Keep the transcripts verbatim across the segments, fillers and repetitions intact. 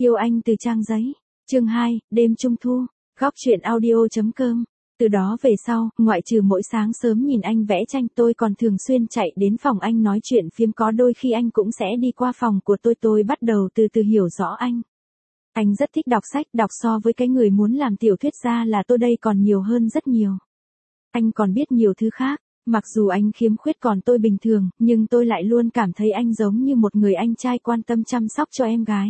Yêu anh từ trang giấy. Chương hai, đêm trung thu. Góc truyện audio chấm com. Từ đó về sau, ngoại trừ mỗi sáng sớm nhìn anh vẽ tranh, tôi còn thường xuyên chạy đến phòng anh nói chuyện phiếm, có đôi khi anh cũng sẽ đi qua phòng của tôi, tôi bắt đầu từ từ hiểu rõ anh. Anh rất thích đọc sách, đọc so với cái người muốn làm tiểu thuyết gia là tôi đây còn nhiều hơn rất nhiều. Anh còn biết nhiều thứ khác, mặc dù anh khiếm khuyết còn tôi bình thường, nhưng tôi lại luôn cảm thấy anh giống như một người anh trai quan tâm chăm sóc cho em gái.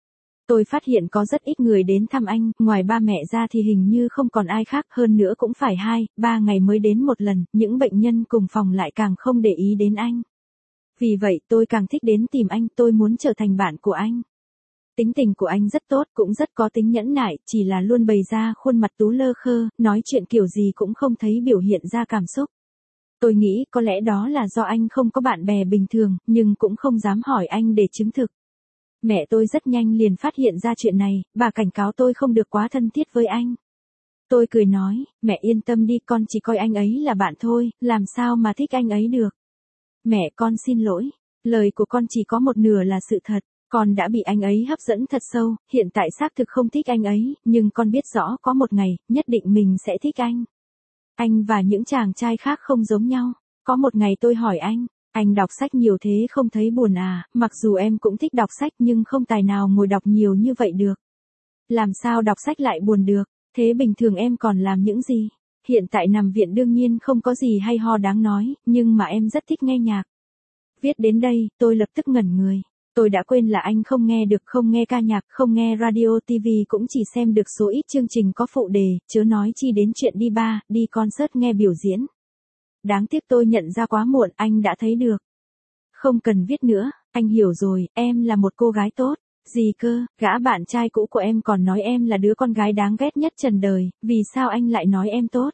Tôi phát hiện có rất ít người đến thăm anh, ngoài ba mẹ ra thì hình như không còn ai khác, hơn nữa cũng phải hai, ba ngày mới đến một lần, những bệnh nhân cùng phòng lại càng không để ý đến anh. Vì vậy tôi càng thích đến tìm anh, tôi muốn trở thành bạn của anh. Tính tình của anh rất tốt, cũng rất có tính nhẫn nại, chỉ là luôn bày ra khuôn mặt tú lơ khơ, nói chuyện kiểu gì cũng không thấy biểu hiện ra cảm xúc. Tôi nghĩ có lẽ đó là do anh không có bạn bè bình thường, nhưng cũng không dám hỏi anh để chứng thực. Mẹ tôi rất nhanh liền phát hiện ra chuyện này, bà cảnh cáo tôi không được quá thân thiết với anh. Tôi cười nói, mẹ yên tâm đi, con chỉ coi anh ấy là bạn thôi, làm sao mà thích anh ấy được. Mẹ, con xin lỗi, lời của con chỉ có một nửa là sự thật, con đã bị anh ấy hấp dẫn thật sâu, hiện tại xác thực không thích anh ấy, nhưng con biết rõ có một ngày, nhất định mình sẽ thích anh. Anh và những chàng trai khác không giống nhau. Có một ngày tôi hỏi anh, anh đọc sách nhiều thế không thấy buồn à, mặc dù em cũng thích đọc sách nhưng không tài nào ngồi đọc nhiều như vậy được. Làm sao đọc sách lại buồn được, thế bình thường em còn làm những gì? Hiện tại nằm viện đương nhiên không có gì hay ho đáng nói, nhưng mà em rất thích nghe nhạc. Viết đến đây, tôi lập tức ngẩn người. Tôi đã quên là anh không nghe được, không nghe ca nhạc, không nghe radio ti vi, cũng chỉ xem được số ít chương trình có phụ đề, chớ nói chi đến chuyện đi bar, đi concert nghe biểu diễn. Đáng tiếc tôi nhận ra quá muộn, anh đã thấy được. Không cần viết nữa, anh hiểu rồi, em là một cô gái tốt. Gì cơ, gã bạn trai cũ của em còn nói em là đứa con gái đáng ghét nhất trần đời, vì sao anh lại nói em tốt?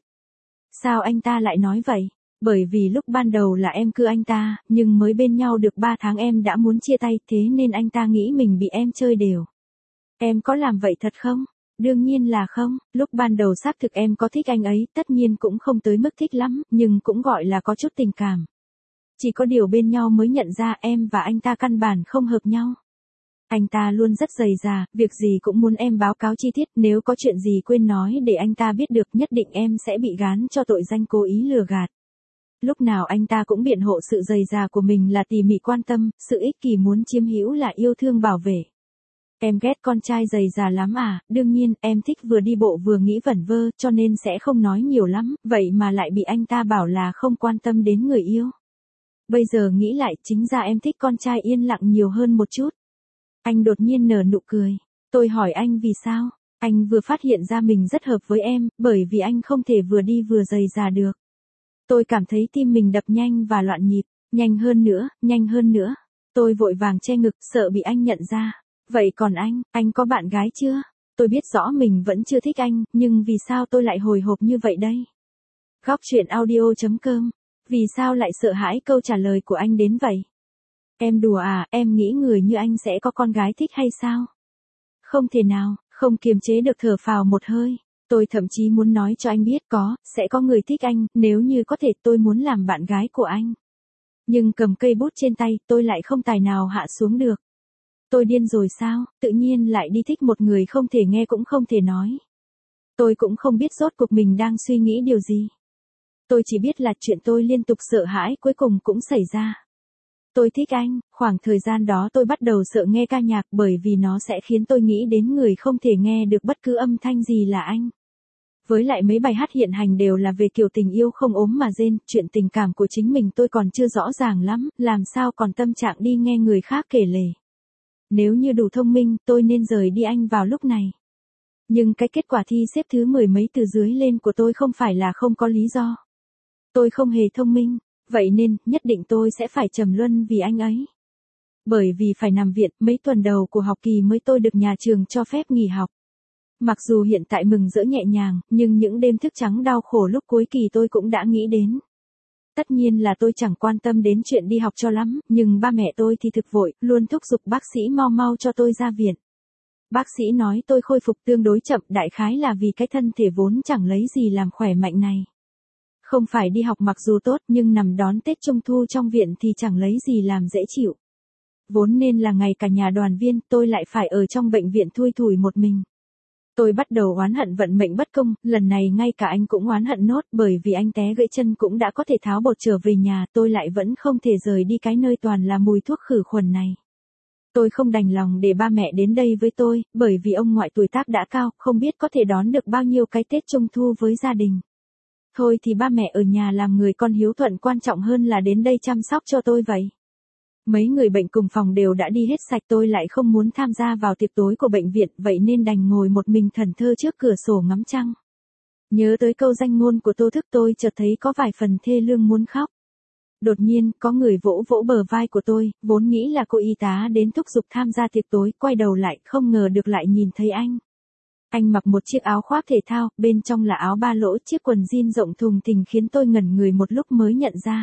Sao anh ta lại nói vậy? Bởi vì lúc ban đầu là em cưa anh ta, nhưng mới bên nhau được ba tháng em đã muốn chia tay, thế nên anh ta nghĩ mình bị em chơi đều. Em có làm vậy thật không? Đương nhiên là không, lúc ban đầu xác thực em có thích anh ấy, tất nhiên cũng không tới mức thích lắm, nhưng cũng gọi là có chút tình cảm. Chỉ có điều bên nhau mới nhận ra em và anh ta căn bản không hợp nhau. Anh ta luôn rất dày dà, việc gì cũng muốn em báo cáo chi tiết, nếu có chuyện gì quên nói để anh ta biết được, nhất định em sẽ bị gán cho tội danh cố ý lừa gạt. Lúc nào anh ta cũng biện hộ sự dày dà của mình là tỉ mỉ quan tâm, sự ích kỷ muốn chiếm hữu là yêu thương bảo vệ. Em ghét con trai dày dà lắm à, đương nhiên, em thích vừa đi bộ vừa nghĩ vẩn vơ, cho nên sẽ không nói nhiều lắm, vậy mà lại bị anh ta bảo là không quan tâm đến người yêu. Bây giờ nghĩ lại, chính ra em thích con trai yên lặng nhiều hơn một chút. Anh đột nhiên nở nụ cười. Tôi hỏi anh vì sao? Anh vừa phát hiện ra mình rất hợp với em, bởi vì anh không thể vừa đi vừa dày dà được. Tôi cảm thấy tim mình đập nhanh và loạn nhịp, nhanh hơn nữa, nhanh hơn nữa. Tôi vội vàng che ngực, sợ bị anh nhận ra. Vậy còn anh, anh có bạn gái chưa? Tôi biết rõ mình vẫn chưa thích anh, nhưng vì sao tôi lại hồi hộp như vậy đây? Góc truyện audio chấm com. Vì sao lại sợ hãi câu trả lời của anh đến vậy? Em đùa à, em nghĩ người như anh sẽ có con gái thích hay sao? Không thể nào, không kiềm chế được thở phào một hơi. Tôi thậm chí muốn nói cho anh biết có, sẽ có người thích anh, nếu như có thể tôi muốn làm bạn gái của anh. Nhưng cầm cây bút trên tay, tôi lại không tài nào hạ xuống được. Tôi điên rồi sao, tự nhiên lại đi thích một người không thể nghe cũng không thể nói. Tôi cũng không biết rốt cuộc mình đang suy nghĩ điều gì. Tôi chỉ biết là chuyện tôi liên tục sợ hãi cuối cùng cũng xảy ra. Tôi thích anh, khoảng thời gian đó tôi bắt đầu sợ nghe ca nhạc bởi vì nó sẽ khiến tôi nghĩ đến người không thể nghe được bất cứ âm thanh gì là anh. Với lại mấy bài hát hiện hành đều là về kiểu tình yêu không ốm mà rên, chuyện tình cảm của chính mình tôi còn chưa rõ ràng lắm, làm sao còn tâm trạng đi nghe người khác kể lể. Nếu như đủ thông minh, tôi nên rời đi anh vào lúc này. Nhưng cái kết quả thi xếp thứ mười mấy từ dưới lên của tôi không phải là không có lý do. Tôi không hề thông minh, vậy nên, nhất định tôi sẽ phải trầm luân vì anh ấy. Bởi vì phải nằm viện, mấy tuần đầu của học kỳ mới tôi được nhà trường cho phép nghỉ học. Mặc dù hiện tại mừng rỡ nhẹ nhàng, nhưng những đêm thức trắng đau khổ lúc cuối kỳ tôi cũng đã nghĩ đến. Tất nhiên là tôi chẳng quan tâm đến chuyện đi học cho lắm, nhưng ba mẹ tôi thì thực vội, luôn thúc giục bác sĩ mau mau cho tôi ra viện. Bác sĩ nói tôi khôi phục tương đối chậm, đại khái là vì cái thân thể vốn chẳng lấy gì làm khỏe mạnh này. Không phải đi học mặc dù tốt nhưng nằm đón Tết Trung Thu trong viện thì chẳng lấy gì làm dễ chịu. vốn nên là ngày cả nhà đoàn viên, tôi lại phải ở trong bệnh viện thui thủi một mình. Tôi bắt đầu oán hận vận mệnh bất công, lần này ngay cả anh cũng oán hận nốt, bởi vì anh té gãy chân cũng đã có thể tháo bột trở về nhà, tôi lại vẫn không thể rời đi cái nơi toàn là mùi thuốc khử khuẩn này. Tôi không đành lòng để ba mẹ đến đây với tôi, bởi vì ông ngoại tuổi tác đã cao, không biết có thể đón được bao nhiêu cái Tết Trung Thu với gia đình. Thôi thì ba mẹ ở nhà làm người con hiếu thuận quan trọng hơn là đến đây chăm sóc cho tôi vậy. Mấy người bệnh cùng phòng đều đã đi hết sạch, tôi lại không muốn tham gia vào tiệc tối của bệnh viện, vậy nên đành ngồi một mình thẫn thờ trước cửa sổ ngắm trăng. Nhớ tới câu danh ngôn của Tô Thức, tôi chợt thấy có vài phần thê lương muốn khóc. Đột nhiên, có người vỗ vỗ bờ vai của tôi, vốn nghĩ là cô y tá đến thúc giục tham gia tiệc tối, quay đầu lại, không ngờ được lại nhìn thấy anh. Anh mặc một chiếc áo khoác thể thao, bên trong là áo ba lỗ, chiếc quần jean rộng thùng thình khiến tôi ngẩn người một lúc mới nhận ra.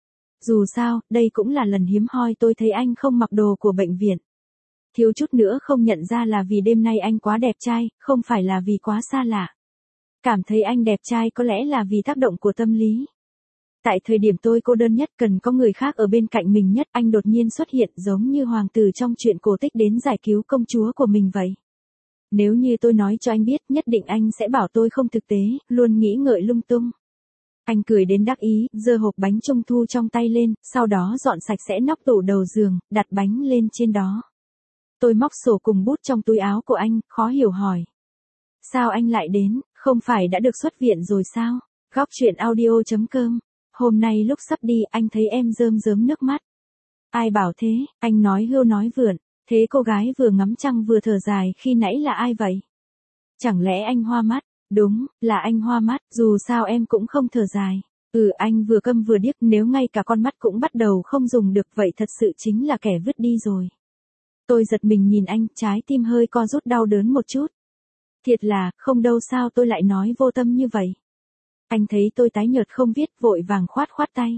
Dù sao, đây cũng là lần hiếm hoi tôi thấy anh không mặc đồ của bệnh viện. Thiếu chút nữa không nhận ra là vì đêm nay anh quá đẹp trai, không phải là vì quá xa lạ. Cảm thấy anh đẹp trai có lẽ là vì tác động của tâm lý. Tại thời điểm tôi cô đơn nhất, cần có người khác ở bên cạnh mình nhất, anh đột nhiên xuất hiện giống như hoàng tử trong truyện cổ tích đến giải cứu công chúa của mình vậy. Nếu như tôi nói cho anh biết, nhất định anh sẽ bảo tôi không thực tế, luôn nghĩ ngợi lung tung. Anh cười đến đắc ý, giơ hộp bánh trung thu trong tay lên, sau đó dọn sạch sẽ nóc tủ đầu giường, đặt bánh lên trên đó. Tôi móc sổ cùng bút trong túi áo của anh, khó hiểu hỏi. Sao anh lại đến, không phải đã được xuất viện rồi sao? Góc truyện audio chấm com. Hôm nay lúc sắp đi, anh thấy em rơm rớm nước mắt. Ai bảo thế, anh nói hưu nói vượn. Thế cô gái vừa ngắm trăng vừa thở dài khi nãy là ai vậy? Chẳng lẽ anh hoa mắt? Đúng, là anh hoa mắt, dù sao em cũng không thở dài. Ừ, anh vừa câm vừa điếc, nếu ngay cả con mắt cũng bắt đầu không dùng được vậy thật sự chính là kẻ vứt đi rồi. Tôi giật mình nhìn anh, trái tim hơi co rút đau đớn một chút. Thiệt là, không đâu, sao tôi lại nói vô tâm như vậy? Anh thấy tôi tái nhợt không viết, vội vàng khoát khoát tay.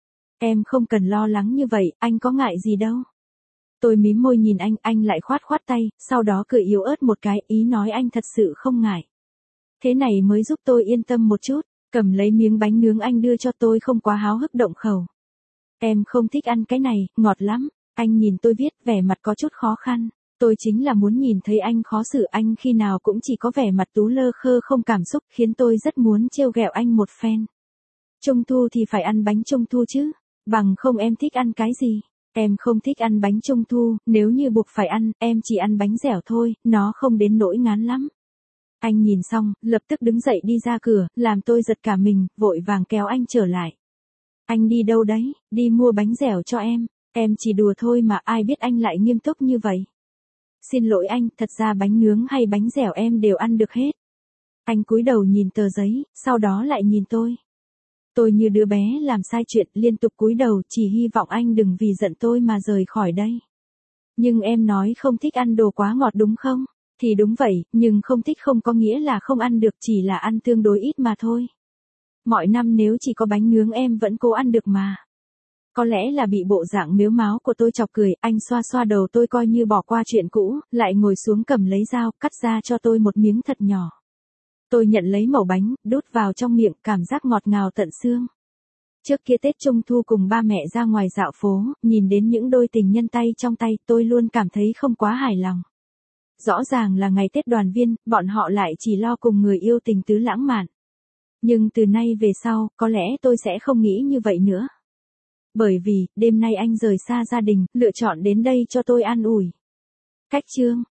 Em không cần lo lắng như vậy, anh có ngại gì đâu. Tôi mím môi nhìn anh, anh lại khoát khoát tay, sau đó cười yếu ớt một cái, ý nói anh thật sự không ngại. Thế này mới giúp tôi yên tâm một chút, cầm lấy miếng bánh nướng anh đưa cho tôi không quá háo hức động khẩu. Em không thích ăn cái này, ngọt lắm. Anh nhìn tôi viết, vẻ mặt có chút khó khăn. Tôi chính là muốn nhìn thấy anh khó xử, anh khi nào cũng chỉ có vẻ mặt tú lơ khơ không cảm xúc, khiến tôi rất muốn trêu ghẹo anh một phen. Trung thu thì phải ăn bánh trung thu chứ, bằng không em thích ăn cái gì? Em không thích ăn bánh trung thu, nếu như buộc phải ăn, em chỉ ăn bánh dẻo thôi, nó không đến nỗi ngán lắm. Anh nhìn xong, lập tức đứng dậy đi ra cửa, làm tôi giật cả mình, vội vàng kéo anh trở lại. Anh đi đâu đấy? Đi mua bánh dẻo cho em. Em chỉ đùa thôi mà, ai biết anh lại nghiêm túc như vậy. Xin lỗi anh, thật ra bánh nướng hay bánh dẻo em đều ăn được hết. Anh cúi đầu nhìn tờ giấy, sau đó lại nhìn tôi. Tôi như đứa bé làm sai chuyện, liên tục cúi đầu, chỉ hy vọng anh đừng vì giận tôi mà rời khỏi đây. Nhưng em nói không thích ăn đồ quá ngọt đúng không? Thì đúng vậy, nhưng không thích không có nghĩa là không ăn được, chỉ là ăn tương đối ít mà thôi. Mọi năm nếu chỉ có bánh nướng em vẫn cố ăn được mà. Có lẽ là bị bộ dạng mếu máo của tôi chọc cười, anh xoa xoa đầu tôi coi như bỏ qua chuyện cũ, lại ngồi xuống cầm lấy dao, cắt ra cho tôi một miếng thật nhỏ. Tôi nhận lấy mẩu bánh, đút vào trong miệng, cảm giác ngọt ngào tận xương. Trước kia Tết Trung Thu cùng ba mẹ ra ngoài dạo phố, nhìn đến những đôi tình nhân tay trong tay, tôi luôn cảm thấy không quá hài lòng. Rõ ràng là ngày Tết đoàn viên, bọn họ lại chỉ lo cùng người yêu tình tứ lãng mạn. Nhưng từ nay về sau, có lẽ tôi sẽ không nghĩ như vậy nữa. Bởi vì, đêm nay anh rời xa gia đình, lựa chọn đến đây cho tôi an ủi. Cách chương.